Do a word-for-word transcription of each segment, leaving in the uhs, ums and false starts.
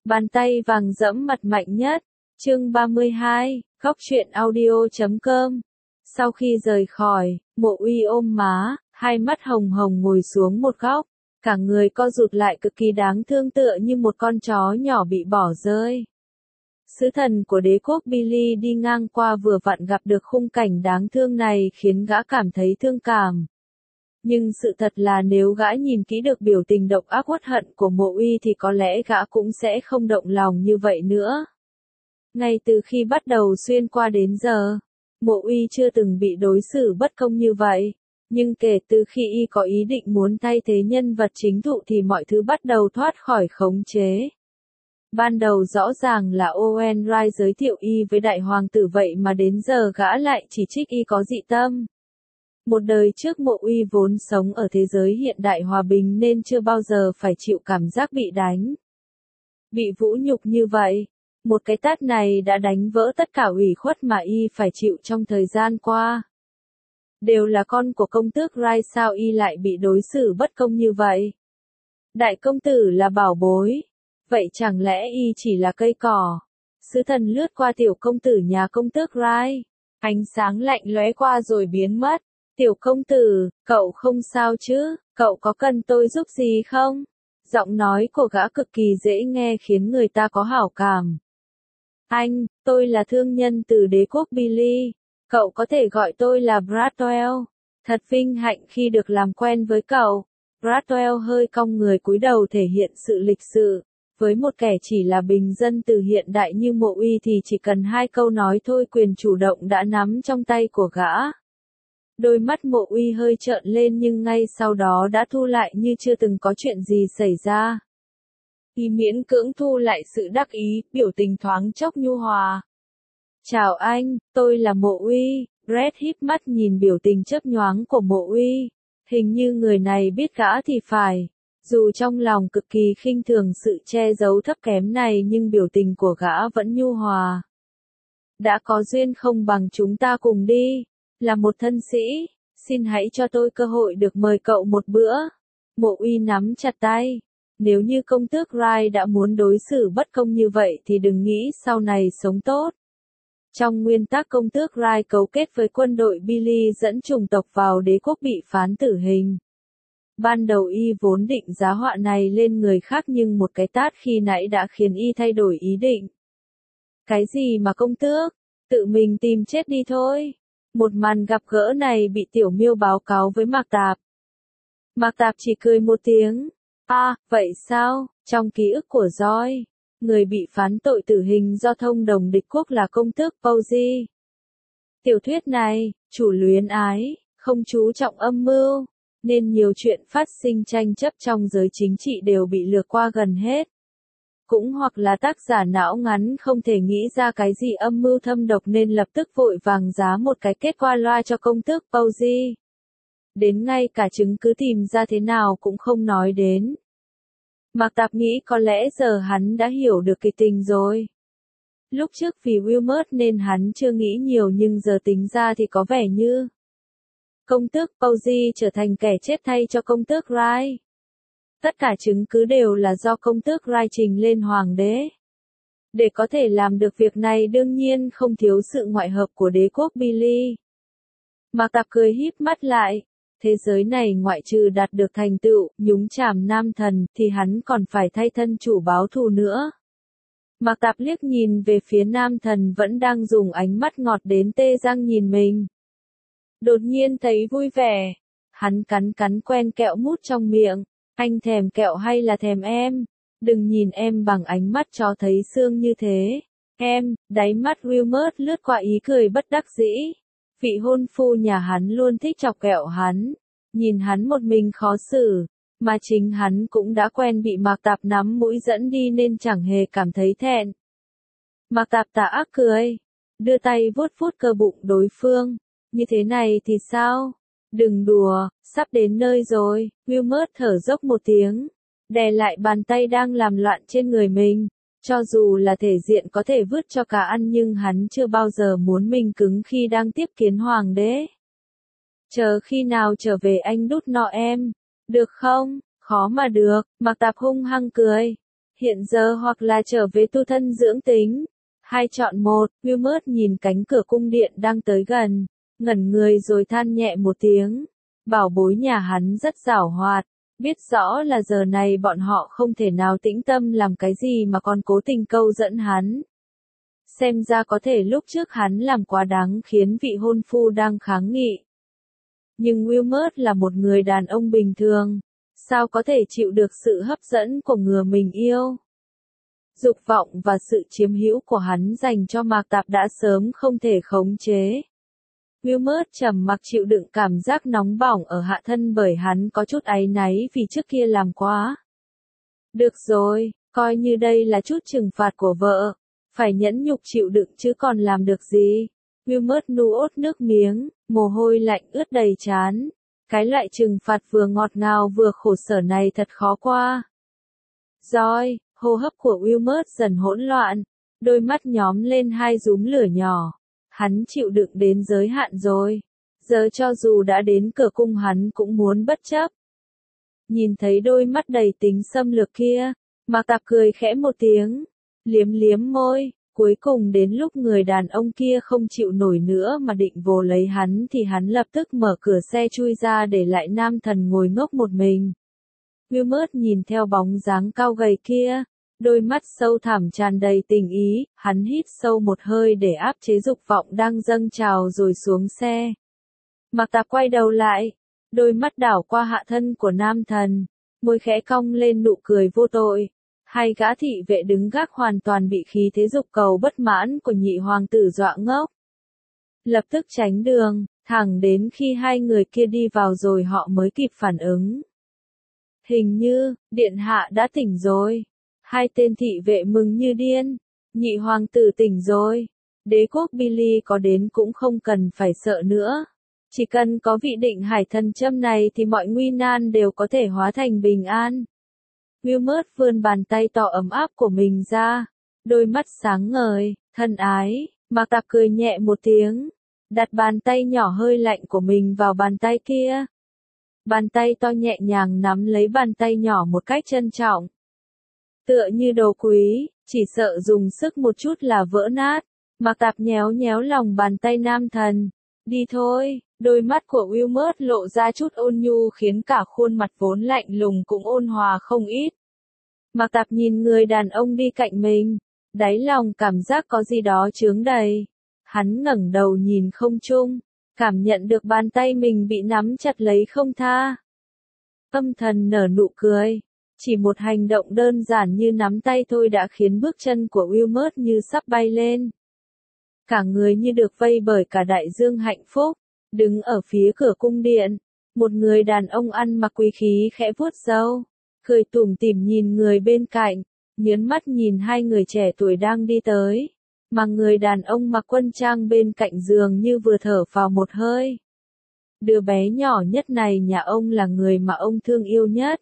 Bàn tay vàng dẫm mặt mạnh nhất. Chương ba mươi hai, góc truyện audio chấm com. Sau khi rời khỏi, Mộ Uy ôm má, hai mắt hồng hồng ngồi xuống một góc, cả người co rụt lại cực kỳ đáng thương tựa như một con chó nhỏ bị bỏ rơi. Sứ thần của đế quốc Billy đi ngang qua vừa vặn gặp được khung cảnh đáng thương này khiến gã cảm thấy thương cảm. Nhưng sự thật là nếu gã nhìn kỹ được biểu tình độc ác uất hận của Mộ Uy thì có lẽ gã cũng sẽ không động lòng như vậy nữa. Ngay từ khi bắt đầu xuyên qua đến giờ, Mộ Uy chưa từng bị đối xử bất công như vậy. Nhưng kể từ khi y có ý định muốn thay thế nhân vật chính thụ thì mọi thứ bắt đầu thoát khỏi khống chế. Ban đầu rõ ràng là Owen Wright giới thiệu y với đại hoàng tử vậy mà đến giờ gã lại chỉ trích y có dị tâm. Một đời trước Mộ Uy vốn sống ở thế giới hiện đại hòa bình nên chưa bao giờ phải chịu cảm giác bị đánh. Bị vũ nhục như vậy, một cái tát này đã đánh vỡ tất cả ủy khuất mà y phải chịu trong thời gian qua. Đều là con của công tước Wright sao y lại bị đối xử bất công như vậy? Đại công tử là bảo bối, vậy chẳng lẽ y chỉ là cây cỏ? Sứ thần lướt qua tiểu công tử nhà công tước Wright, ánh sáng lạnh lóe qua rồi biến mất. Tiểu công tử, cậu không sao chứ, cậu có cần tôi giúp gì không? Giọng nói của gã cực kỳ dễ nghe khiến người ta có hảo cảm. Anh, tôi là thương nhân từ đế quốc Billy, cậu có thể gọi tôi là Bradwell. Thật vinh hạnh khi được làm quen với cậu. Bradwell hơi cong người cúi đầu thể hiện sự lịch sự. Với một kẻ chỉ là bình dân từ hiện đại như Mộ Uy thì chỉ cần hai câu nói thôi quyền chủ động đã nắm trong tay của gã. Đôi mắt Mộ Uy hơi trợn lên nhưng ngay sau đó đã thu lại như chưa từng có chuyện gì xảy ra. Y miễn cưỡng thu lại sự đắc ý, biểu tình thoáng chốc nhu hòa. Chào anh, tôi là Mộ Uy. Brad híp mắt nhìn biểu tình chớp nhoáng của Mộ Uy. Hình như người này biết gã thì phải. Dù trong lòng cực kỳ khinh thường sự che giấu thấp kém này nhưng biểu tình của gã vẫn nhu hòa. Đã có duyên không bằng chúng ta cùng đi. Là một thân sĩ, xin hãy cho tôi cơ hội được mời cậu một bữa. Mộ Uy nắm chặt tay. Nếu như công tước Wright đã muốn đối xử bất công như vậy thì đừng nghĩ sau này sống tốt. Trong nguyên tắc công tước Wright cấu kết với quân đội Billy dẫn chủng tộc vào đế quốc bị phán tử hình. Ban đầu y vốn định giá họa này lên người khác nhưng một cái tát khi nãy đã khiến y thay đổi ý định. Cái gì mà công tước? Tự mình tìm chết đi thôi. Một màn gặp gỡ này bị Tiểu Miêu báo cáo với Mạc Tạp. Mạc Tạp chỉ cười một tiếng. À, vậy sao? Trong ký ức của Joy, người bị phán tội tử hình do thông đồng địch quốc là công tước Posey. Tiểu thuyết này, chủ luyến ái, không chú trọng âm mưu, nên nhiều chuyện phát sinh tranh chấp trong giới chính trị đều bị lược qua gần hết. Cũng hoặc là tác giả não ngắn không thể nghĩ ra cái gì âm mưu thâm độc nên lập tức vội vàng giá một cái kết qua loa cho công tước Posey. Đến ngay cả chứng cứ tìm ra thế nào cũng không nói đến. Mạc Tạp nghĩ có lẽ giờ hắn đã hiểu được kịch tình rồi. Lúc trước vì Wilmot nên hắn chưa nghĩ nhiều nhưng giờ tính ra thì có vẻ như công tước Posey trở thành kẻ chết thay cho công tước Wright. Tất cả chứng cứ đều là do công tước Wright trình lên hoàng đế. Để có thể làm được việc này đương nhiên không thiếu sự ngoại hợp của đế quốc Billy. Mạc Tạp cười híp mắt lại. Thế giới này ngoại trừ đạt được thành tựu, nhúng chàm nam thần, thì hắn còn phải thay thân chủ báo thù nữa. Mạc Tạp liếc nhìn về phía nam thần vẫn đang dùng ánh mắt ngọt đến tê răng nhìn mình. Đột nhiên thấy vui vẻ. Hắn cắn cắn quen kẹo mút trong miệng. Anh thèm kẹo hay là thèm em? Đừng nhìn em bằng ánh mắt cho thấy xương như thế. Em, đáy mắt Wilmot lướt qua ý cười bất đắc dĩ. Vị hôn phu nhà hắn luôn thích chọc ghẹo hắn. Nhìn hắn một mình khó xử. Mà chính hắn cũng đã quen bị Mạc Tạp nắm mũi dẫn đi nên chẳng hề cảm thấy thẹn. Mạc Tạp tà ác cười. Đưa tay vuốt vuốt cơ bụng đối phương. Như thế này thì sao? Đừng đùa, sắp đến nơi rồi. Wilmot thở dốc một tiếng. Đè lại bàn tay đang làm loạn trên người mình. Cho dù là thể diện có thể vứt cho cá ăn nhưng hắn chưa bao giờ muốn mình cứng khi đang tiếp kiến hoàng đế. Chờ khi nào trở về anh đút nọ em. Được không? Khó mà được. Mạc Tạp hung hăng cười. hiện giờ hoặc là trở về tu thân dưỡng tính. Hai chọn một, Wilmot nhìn cánh cửa cung điện đang tới gần, ngẩn người rồi than nhẹ một tiếng. Bảo bối nhà hắn rất giảo hoạt, biết rõ là giờ này bọn họ không thể nào tĩnh tâm làm cái gì mà còn cố tình câu dẫn hắn. Xem ra có thể lúc trước hắn làm quá đáng khiến vị hôn phu đang kháng nghị. Nhưng Wilmot là một người đàn ông bình thường, sao có thể chịu được sự hấp dẫn của người mình yêu. Dục vọng và sự chiếm hữu của hắn dành cho Mạc Tạp đã sớm không thể khống chế. Wilmot trầm mặc chịu đựng cảm giác nóng bỏng ở hạ thân bởi hắn có chút áy náy vì trước kia làm quá. Được rồi, coi như đây là chút trừng phạt của vợ, phải nhẫn nhục chịu đựng chứ còn làm được gì. Wilmot nuốt nước miếng, mồ hôi lạnh ướt đầy trán. Cái loại trừng phạt vừa ngọt ngào vừa khổ sở này thật khó qua. Rồi, hô hấp của Wilmot dần hỗn loạn, đôi mắt nhóm lên hai rúm lửa nhỏ. Hắn chịu đựng đến giới hạn rồi. Giờ cho dù đã đến cửa cung hắn cũng muốn bất chấp. Nhìn thấy đôi mắt đầy tính xâm lược kia, Mạc Tạp cười khẽ một tiếng, liếm liếm môi. Cuối cùng đến lúc người đàn ông kia không chịu nổi nữa mà định vồ lấy hắn thì hắn lập tức mở cửa xe chui ra để lại nam thần ngồi ngốc một mình. Wilmot nhìn theo bóng dáng cao gầy kia, đôi mắt sâu thẳm tràn đầy tình ý, hắn hít sâu một hơi để áp chế dục vọng đang dâng trào rồi xuống xe. Mạc Tạp quay đầu lại, đôi mắt đảo qua hạ thân của nam thần, môi khẽ cong lên nụ cười vô tội. Hai gã thị vệ đứng gác hoàn toàn bị khí thế dục cầu bất mãn của nhị hoàng tử dọa ngốc. Lập tức tránh đường, thẳng đến khi hai người kia đi vào rồi họ mới kịp phản ứng. Hình như, điện hạ đã tỉnh rồi. Hai tên thị vệ mừng như điên. Nhị hoàng tử tỉnh rồi. Đế quốc Billy có đến cũng không cần phải sợ nữa. Chỉ cần có vị định hải thần châm này thì mọi nguy nan đều có thể hóa thành bình an. Wilmot vươn bàn tay to ấm áp của mình ra, đôi mắt sáng ngời, thân ái. Mạc Tạp cười nhẹ một tiếng, đặt bàn tay nhỏ hơi lạnh của mình vào bàn tay kia. Bàn tay to nhẹ nhàng nắm lấy bàn tay nhỏ một cách trân trọng. Tựa như đồ quý, chỉ sợ dùng sức một chút là vỡ nát. Mạc Tạp nhéo nhéo lòng bàn tay nam thần. Đi thôi, đôi mắt của Wilmot lộ ra chút ôn nhu khiến cả khuôn mặt vốn lạnh lùng cũng ôn hòa không ít. Mạc Tạp nhìn người đàn ông đi cạnh mình, đáy lòng cảm giác có gì đó chướng đầy. Hắn ngẩng đầu nhìn không trung, cảm nhận được bàn tay mình bị nắm chặt lấy không tha. Âm thầm nở nụ cười, chỉ một hành động đơn giản như nắm tay thôi đã khiến bước chân của Wilmot như sắp bay lên. Cả người như được vây bởi cả đại dương hạnh phúc, đứng ở phía cửa cung điện, một người đàn ông ăn mặc quý khí khẽ vuốt râu, cười tủm tỉm nhìn người bên cạnh, nhớn mắt nhìn hai người trẻ tuổi đang đi tới, mà người đàn ông mặc quân trang bên cạnh giường như vừa thở vào một hơi. Đứa bé nhỏ nhất này nhà ông là người mà ông thương yêu nhất.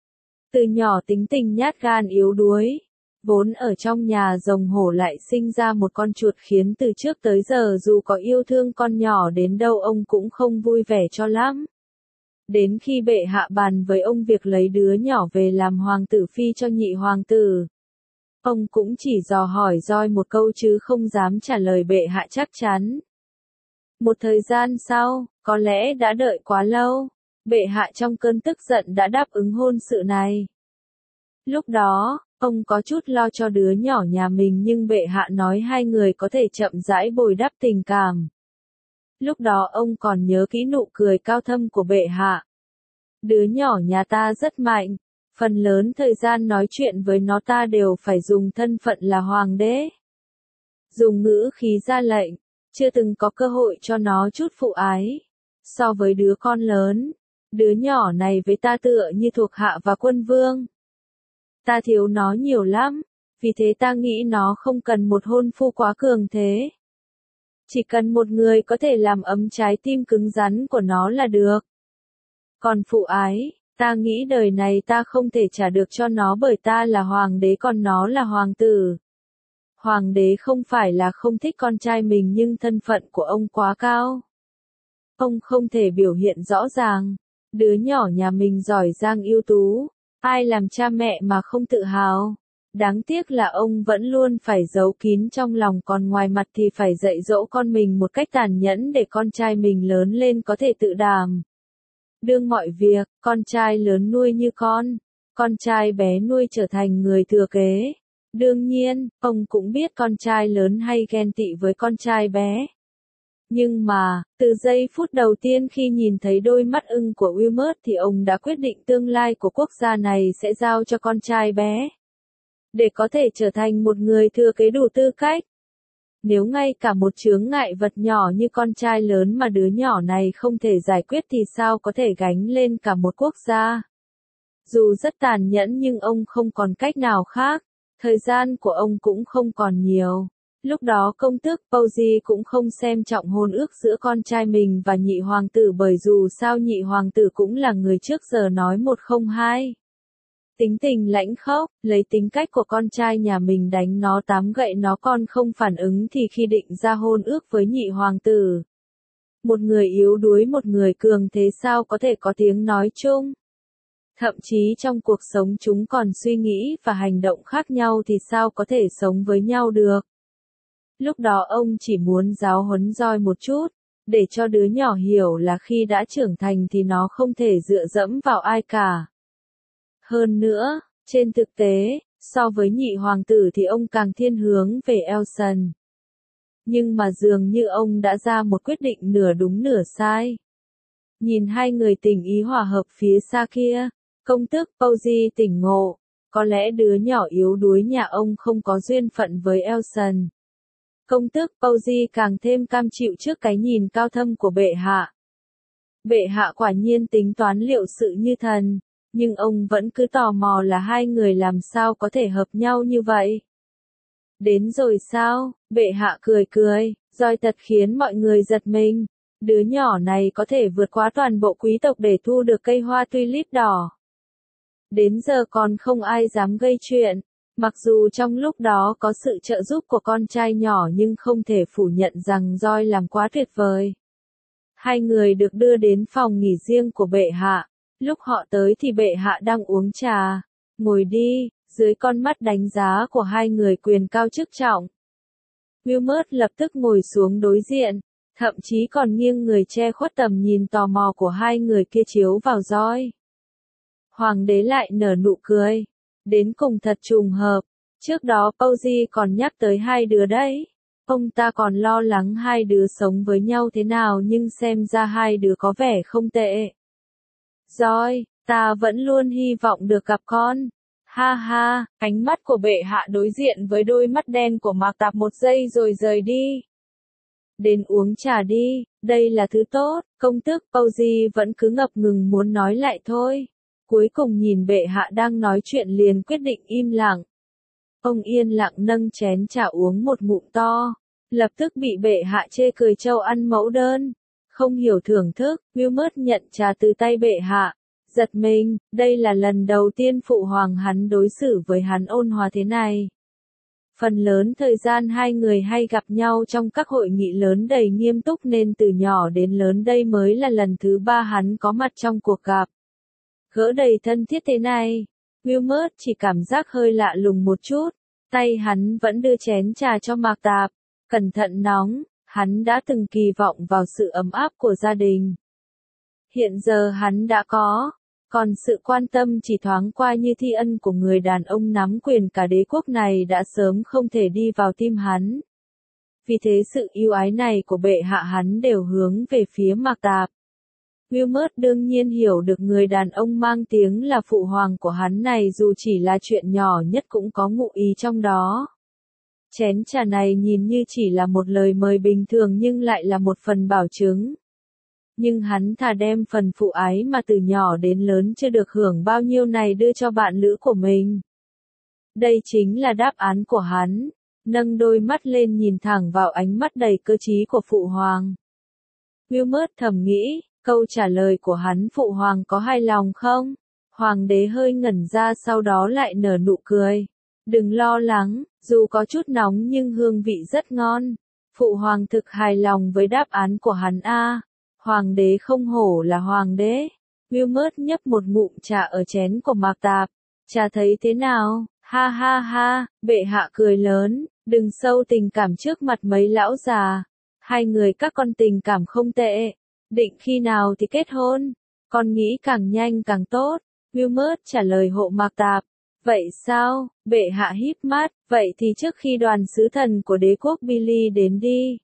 Từ nhỏ tính tình nhát gan yếu đuối. Vốn ở trong nhà rồng hổ lại sinh ra một con chuột khiến từ trước tới giờ dù có yêu thương con nhỏ đến đâu ông cũng không vui vẻ cho lắm. Đến khi bệ hạ bàn với ông việc lấy đứa nhỏ về làm hoàng tử phi cho nhị hoàng tử, ông cũng chỉ dò hỏi roi một câu chứ không dám trả lời bệ hạ chắc chắn. Một thời gian sau, có lẽ đã đợi quá lâu, bệ hạ trong cơn tức giận đã đáp ứng hôn sự này. Lúc đó, ông có chút lo cho đứa nhỏ nhà mình nhưng bệ hạ nói hai người có thể chậm rãi bồi đắp tình cảm. Lúc đó ông còn nhớ kỹ nụ cười cao thâm của bệ hạ. Đứa nhỏ nhà ta rất mạnh, phần lớn thời gian nói chuyện với nó ta đều phải dùng thân phận là hoàng đế. Dùng ngữ khí ra lệnh, chưa từng có cơ hội cho nó chút phụ ái. So với đứa con lớn, đứa nhỏ này với ta tựa như thuộc hạ và quân vương. Ta thiếu nó nhiều lắm, vì thế ta nghĩ nó không cần một hôn phu quá cường thế. Chỉ cần một người có thể làm ấm trái tim cứng rắn của nó là được. Còn phụ ái, ta nghĩ đời này ta không thể trả được cho nó bởi ta là hoàng đế còn nó là hoàng tử. Hoàng đế không phải là không thích con trai mình nhưng thân phận của ông quá cao. Ông không thể biểu hiện rõ ràng, đứa nhỏ nhà mình giỏi giang ưu tú, ai làm cha mẹ mà không tự hào. Đáng tiếc là ông vẫn luôn phải giấu kín trong lòng, còn ngoài mặt thì phải dạy dỗ con mình một cách tàn nhẫn để con trai mình lớn lên có thể tự đảm đương mọi việc, con trai lớn nuôi như con, con trai bé nuôi trở thành người thừa kế. Đương nhiên, ông cũng biết con trai lớn hay ghen tị với con trai bé. Nhưng mà, từ giây phút đầu tiên khi nhìn thấy đôi mắt ưng của Wilmot thì ông đã quyết định tương lai của quốc gia này sẽ giao cho con trai bé. Để có thể trở thành một người thừa kế đủ tư cách. Nếu ngay cả một chướng ngại vật nhỏ như con trai lớn mà đứa nhỏ này không thể giải quyết thì sao có thể gánh lên cả một quốc gia. Dù rất tàn nhẫn nhưng ông không còn cách nào khác. Thời gian của ông cũng không còn nhiều. Lúc đó công tước Pougy cũng không xem trọng hôn ước giữa con trai mình và nhị hoàng tử, bởi dù sao nhị hoàng tử cũng là người trước giờ nói một không hai. Tính tình lãnh khốc, lấy tính cách của con trai nhà mình đánh nó tám gậy nó còn không phản ứng thì khi định ra hôn ước với nhị hoàng tử. Một người yếu đuối một người cường thế sao có thể có tiếng nói chung. Thậm chí trong cuộc sống chúng còn suy nghĩ và hành động khác nhau thì sao có thể sống với nhau được. Lúc đó ông chỉ muốn giáo huấn roi một chút, để cho đứa nhỏ hiểu là khi đã trưởng thành thì nó không thể dựa dẫm vào ai cả. Hơn nữa, trên thực tế, so với nhị hoàng tử thì ông càng thiên hướng về Elson. Nhưng mà dường như ông đã ra một quyết định nửa đúng nửa sai. Nhìn hai người tình ý hòa hợp phía xa kia, công tước Pougy tỉnh ngộ, có lẽ đứa nhỏ yếu đuối nhà ông không có duyên phận với Elson. Công tước Pougy càng thêm cam chịu trước cái nhìn cao thâm của bệ hạ. Bệ hạ quả nhiên tính toán liệu sự như thần, nhưng ông vẫn cứ tò mò là hai người làm sao có thể hợp nhau như vậy. Đến rồi sao? Bệ hạ cười cười, roi thật khiến mọi người giật mình. Đứa nhỏ này có thể vượt qua toàn bộ quý tộc để thu được cây hoa tulip đỏ. Đến giờ còn không ai dám gây chuyện. Mặc dù trong lúc đó có sự trợ giúp của con trai nhỏ nhưng không thể phủ nhận rằng roi làm quá tuyệt vời. Hai người được đưa đến phòng nghỉ riêng của bệ hạ. Lúc họ tới thì bệ hạ đang uống trà. Ngồi đi, dưới con mắt đánh giá của hai người quyền cao chức trọng. Wilmot lập tức ngồi xuống đối diện, thậm chí còn nghiêng người che khuất tầm nhìn tò mò của hai người kia chiếu vào roi. Hoàng đế lại nở nụ cười. Đến cùng thật trùng hợp, trước đó Pougy còn nhắc tới hai đứa đấy. Ông ta còn lo lắng hai đứa sống với nhau thế nào nhưng xem ra hai đứa có vẻ không tệ. Roi, ta vẫn luôn hy vọng được gặp con. Ha ha, ánh mắt của bệ hạ đối diện với đôi mắt đen của Mạc Tạp một giây rồi rời đi. Đến uống trà đi, đây là thứ tốt, công tước Pougy vẫn cứ ngập ngừng muốn nói lại thôi. Cuối cùng nhìn bệ hạ đang nói chuyện liền quyết định im lặng. Ông yên lặng nâng chén trà uống một ngụm to. Lập tức bị bệ hạ chê cười trâu ăn mẫu đơn. Không hiểu thưởng thức, Wilmot nhận trà từ tay bệ hạ. Giật mình, đây là lần đầu tiên phụ hoàng hắn đối xử với hắn ôn hòa thế này. Phần lớn thời gian hai người hay gặp nhau trong các hội nghị lớn đầy nghiêm túc nên từ nhỏ đến lớn đây mới là lần thứ ba hắn có mặt trong cuộc gặp gỡ đầy thân thiết thế này. Wilmot chỉ cảm giác hơi lạ lùng một chút, tay hắn vẫn đưa chén trà cho Mạc Tạp, cẩn thận nóng, hắn đã từng kỳ vọng vào sự ấm áp của gia đình. Hiện giờ hắn đã có, còn sự quan tâm chỉ thoáng qua như thi ân của người đàn ông nắm quyền cả đế quốc này đã sớm không thể đi vào tim hắn. Vì thế sự yêu ái này của bệ hạ hắn đều hướng về phía Mạc Tạp. Wilmot đương nhiên hiểu được người đàn ông mang tiếng là phụ hoàng của hắn này dù chỉ là chuyện nhỏ nhất cũng có ngụ ý trong đó. Chén trà này nhìn như chỉ là một lời mời bình thường nhưng lại là một phần bảo chứng. Nhưng hắn thà đem phần phụ ái mà từ nhỏ đến lớn chưa được hưởng bao nhiêu này đưa cho bạn lữ của mình. Đây chính là đáp án của hắn. Nâng đôi mắt lên nhìn thẳng vào ánh mắt đầy cơ trí của phụ hoàng. Wilmot thầm nghĩ. Câu trả lời của hắn phụ hoàng có hài lòng không? Hoàng đế hơi ngẩn ra sau đó lại nở nụ cười. Đừng lo lắng, dù có chút nóng nhưng hương vị rất ngon. Phụ hoàng thực hài lòng với đáp án của hắn a. Hoàng đế không hổ là hoàng đế. Wilmot nhấp một ngụm trà ở chén của Mạc Tạp. Trà thấy thế nào? Ha ha ha, bệ hạ cười lớn, đừng sâu tình cảm trước mặt mấy lão già. Hai người các con tình cảm không tệ. Định khi nào thì kết hôn? Con nghĩ càng nhanh càng tốt. Wilmot trả lời Hộ Mạc Tạp. Vậy sao? Bệ hạ híp mắt. Vậy thì trước khi đoàn sứ thần của đế quốc Billy đến đi.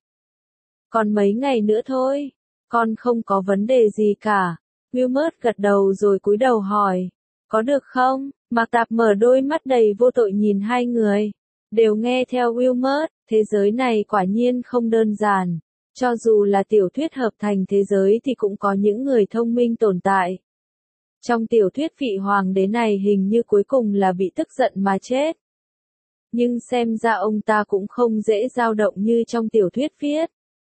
Còn mấy ngày nữa thôi. Con không có vấn đề gì cả. Wilmot gật đầu rồi cúi đầu hỏi. Có được không? Mạc Tạp mở đôi mắt đầy vô tội nhìn hai người. Đều nghe theo Wilmot, thế giới này quả nhiên không đơn giản. Cho dù là tiểu thuyết hợp thành thế giới thì cũng có những người thông minh tồn tại. Trong tiểu thuyết vị hoàng đế này hình như cuối cùng là bị tức giận mà chết. Nhưng xem ra ông ta cũng không dễ dao động như trong tiểu thuyết viết.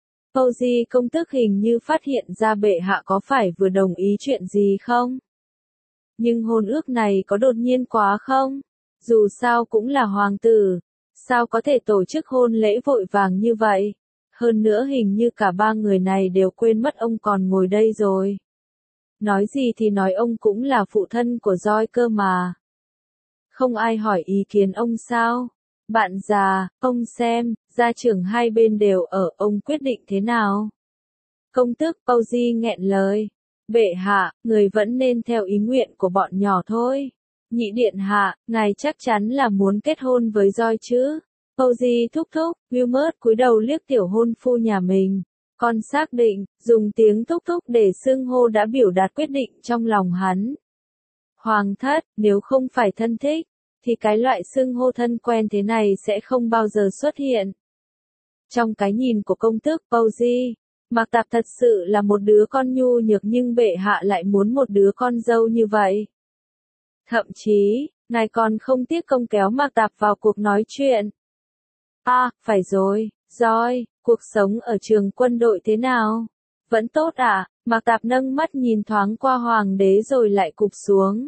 Posey công tước hình như phát hiện ra bệ hạ có phải vừa đồng ý chuyện gì không? Nhưng hôn ước này có đột nhiên quá không? Dù sao cũng là hoàng tử. Sao có thể tổ chức hôn lễ vội vàng như vậy? Hơn nữa hình như cả ba người này đều quên mất ông còn ngồi đây rồi. Nói gì thì nói ông cũng là phụ thân của Joy cơ mà. Không ai hỏi ý kiến ông sao? Bạn già, ông xem, gia trưởng hai bên đều ở, ông quyết định thế nào? Công tước Posey nghẹn lời. Bệ hạ, người vẫn nên theo ý nguyện của bọn nhỏ thôi. Nhị điện hạ, ngài chắc chắn là muốn kết hôn với Joy chứ? Posey thúc thúc, Wilmot cúi đầu liếc tiểu hôn phu nhà mình. Con xác định, dùng tiếng thúc thúc để xưng hô đã biểu đạt quyết định trong lòng hắn. Hoàng thất, nếu không phải thân thích, thì cái loại xưng hô thân quen thế này sẽ không bao giờ xuất hiện. Trong cái nhìn của công tước Posey, Mạc Tạp thật sự là một đứa con nhu nhược nhưng bệ hạ lại muốn một đứa con dâu như vậy. Thậm chí, ngài còn không tiếc công kéo Mạc Tạp vào cuộc nói chuyện. À, phải rồi, Joy, cuộc sống ở trường quân đội thế nào? Vẫn tốt à? Mạc Tạp nâng mắt nhìn thoáng qua hoàng đế rồi lại cụp xuống.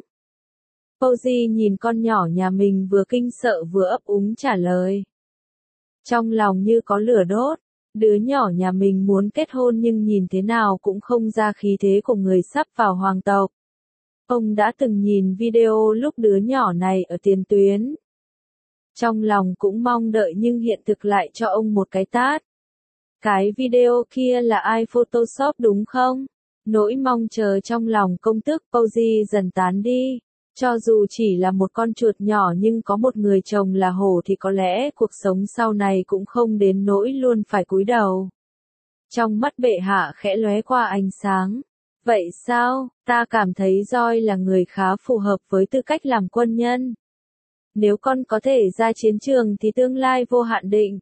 Posey nhìn con nhỏ nhà mình vừa kinh sợ vừa ấp úng trả lời. Trong lòng như có lửa đốt, đứa nhỏ nhà mình muốn kết hôn nhưng nhìn thế nào cũng không ra khí thế của người sắp vào hoàng tộc. Ông đã từng nhìn video lúc đứa nhỏ này ở tiền tuyến. Trong lòng cũng mong đợi nhưng hiện thực lại cho ông một cái tát. Cái video kia là ai Photoshop đúng không? Nỗi mong chờ trong lòng công tước Posey dần tán đi. Cho dù chỉ là một con chuột nhỏ nhưng có một người chồng là hổ thì có lẽ cuộc sống sau này cũng không đến nỗi luôn phải cúi đầu. Trong mắt bệ hạ khẽ lóe qua ánh sáng. Vậy sao, ta cảm thấy Joy là người khá phù hợp với tư cách làm quân nhân. Nếu con có thể ra chiến trường thì tương lai vô hạn định.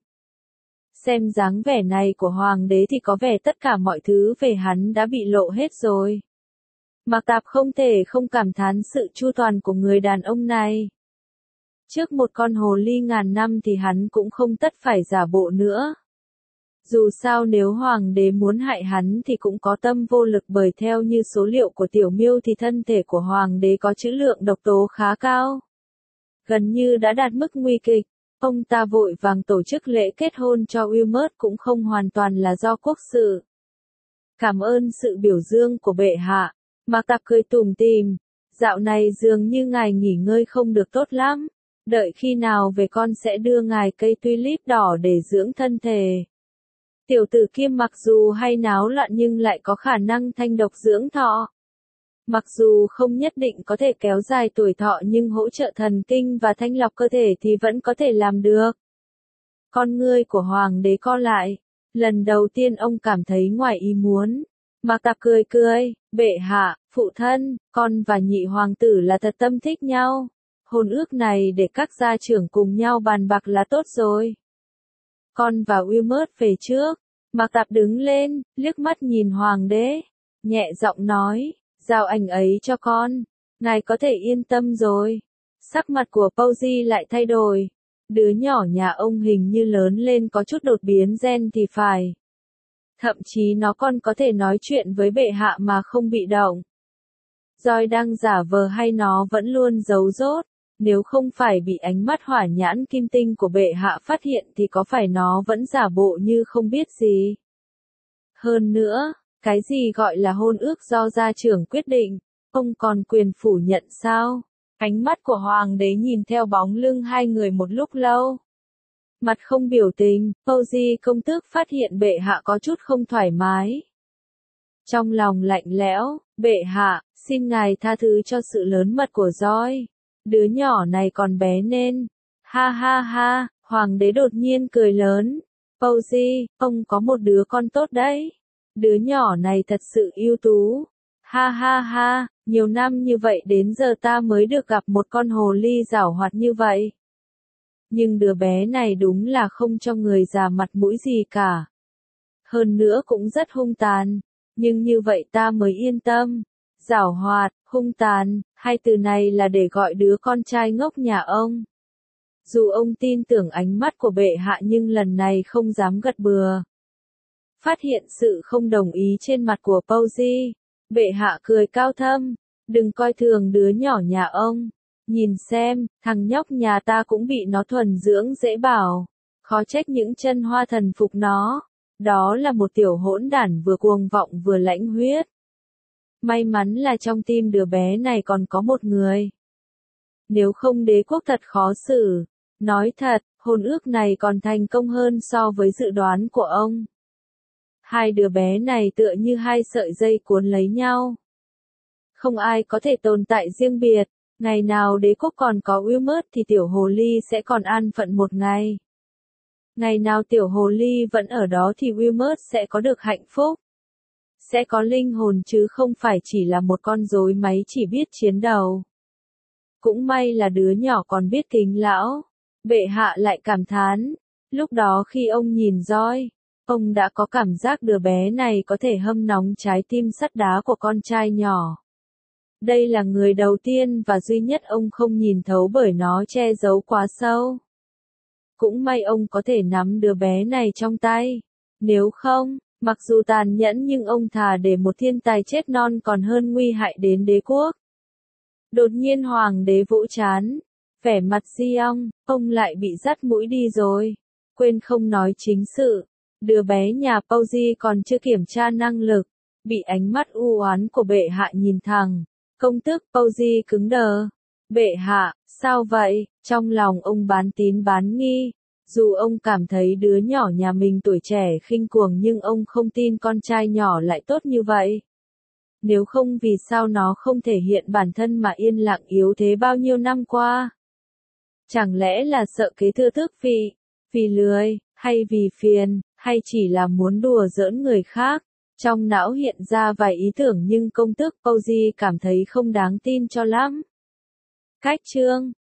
Xem dáng vẻ này của hoàng đế thì có vẻ tất cả mọi thứ về hắn đã bị lộ hết rồi. Mạc Tạp không thể không cảm thán sự chu toàn của người đàn ông này. Trước một con hồ ly ngàn năm thì hắn cũng không tất phải giả bộ nữa. Dù sao nếu hoàng đế muốn hại hắn thì cũng có tâm vô lực bởi theo như số liệu của tiểu miêu thì thân thể của hoàng đế có trữ lượng độc tố khá cao. Gần như đã đạt mức nguy kịch. Ông ta vội vàng tổ chức lễ kết hôn cho Wilmot cũng không hoàn toàn là do quốc sự. Cảm ơn sự biểu dương của bệ hạ. Mạc Tạp cười tủm tỉm. Dạo này dường như ngài nghỉ ngơi không được tốt lắm. Đợi khi nào về con sẽ đưa ngài cây tulip đỏ để dưỡng thân thể. Tiểu tử Kim mặc dù hay náo loạn nhưng lại có khả năng thanh độc dưỡng thọ. Mặc dù không nhất định có thể kéo dài tuổi thọ nhưng hỗ trợ thần kinh và thanh lọc cơ thể thì vẫn có thể làm được. Con ngươi của hoàng đế co lại. Lần đầu tiên ông cảm thấy ngoài ý muốn. Mạc Tạp cười cười, bệ hạ, phụ thân, con và nhị hoàng tử là thật tâm thích nhau. Hôn ước này để các gia trưởng cùng nhau bàn bạc là tốt rồi. Con và Wilmot về trước. Mạc Tạp đứng lên, liếc mắt nhìn hoàng đế. Nhẹ giọng nói, giao anh ấy cho con. Ngài có thể yên tâm rồi. Sắc mặt của Posey lại thay đổi. Đứa nhỏ nhà ông hình như lớn lên có chút đột biến gen thì phải. Thậm chí nó còn có thể nói chuyện với bệ hạ mà không bị động. Joy đang giả vờ hay nó vẫn luôn giấu dốt. Nếu không phải bị ánh mắt hỏa nhãn kim tinh của bệ hạ phát hiện thì có phải nó vẫn giả bộ như không biết gì. Hơn nữa, cái gì gọi là hôn ước do gia trưởng quyết định, ông còn quyền phủ nhận sao? Ánh mắt của hoàng đế nhìn theo bóng lưng hai người một lúc lâu. Mặt không biểu tình, Pouji công tước phát hiện bệ hạ có chút không thoải mái. Trong lòng lạnh lẽo, bệ hạ, xin ngài tha thứ cho sự lớn mật của Joy. Đứa nhỏ này còn bé nên. Ha ha ha, hoàng đế đột nhiên cười lớn. Pouji, ông có một đứa con tốt đấy. Đứa nhỏ này thật sự ưu tú. Ha ha ha, nhiều năm như vậy đến giờ ta mới được gặp một con hồ ly giảo hoạt như vậy. Nhưng đứa bé này đúng là không cho người già mặt mũi gì cả. Hơn nữa cũng rất hung tàn. Nhưng như vậy ta mới yên tâm. Giảo hoạt, hung tàn, hai từ này là để gọi đứa con trai ngốc nhà ông. Dù ông tin tưởng ánh mắt của bệ hạ nhưng lần này không dám gật bừa. Phát hiện sự không đồng ý trên mặt của Pouji, bệ hạ cười cao thâm, đừng coi thường đứa nhỏ nhà ông. Nhìn xem, thằng nhóc nhà ta cũng bị nó thuần dưỡng dễ bảo. Khó trách những chân hoa thần phục nó. Đó là một tiểu hỗn đản vừa cuồng vọng vừa lãnh huyết. May mắn là trong tim đứa bé này còn có một người. Nếu không đế quốc thật khó xử. Nói thật, hôn ước này còn thành công hơn so với dự đoán của ông. Hai đứa bé này tựa như hai sợi dây cuốn lấy nhau. Không ai có thể tồn tại riêng biệt. Ngày nào đế quốc còn có Wilmot thì tiểu hồ ly sẽ còn an phận một ngày. Ngày nào tiểu hồ ly vẫn ở đó thì Wilmot sẽ có được hạnh phúc. Sẽ có linh hồn chứ không phải chỉ là một con rối máy chỉ biết chiến đấu. Cũng may là đứa nhỏ còn biết kính lão. Bệ hạ lại cảm thán. Lúc đó khi ông nhìn Joy, ông đã có cảm giác đứa bé này có thể hâm nóng trái tim sắt đá của con trai nhỏ. Đây là người đầu tiên và duy nhất ông không nhìn thấu bởi nó che giấu quá sâu. Cũng may ông có thể nắm đứa bé này trong tay. Nếu không, mặc dù tàn nhẫn nhưng ông thà để một thiên tài chết non còn hơn nguy hại đến đế quốc. Đột nhiên hoàng đế vỗ chán. Vẻ mặt Giong, ông lại bị dắt mũi đi rồi. Quên không nói chính sự. Đứa bé nhà Pouji còn chưa kiểm tra năng lực. Bị ánh mắt u oán của bệ hạ nhìn thẳng. Công tước Pouji cứng đờ. Bệ hạ, sao vậy? Trong lòng ông bán tín bán nghi. Dù ông cảm thấy đứa nhỏ nhà mình tuổi trẻ khinh cuồng nhưng ông không tin con trai nhỏ lại tốt như vậy. Nếu không vì sao nó không thể hiện bản thân mà yên lặng yếu thế bao nhiêu năm qua? Chẳng lẽ là sợ kế thừa tước vị, vì lười, hay vì phiền, hay chỉ là muốn đùa giỡn người khác? Trong não hiện ra vài ý tưởng nhưng công tước Pouji cảm thấy không đáng tin cho lắm. Cách chương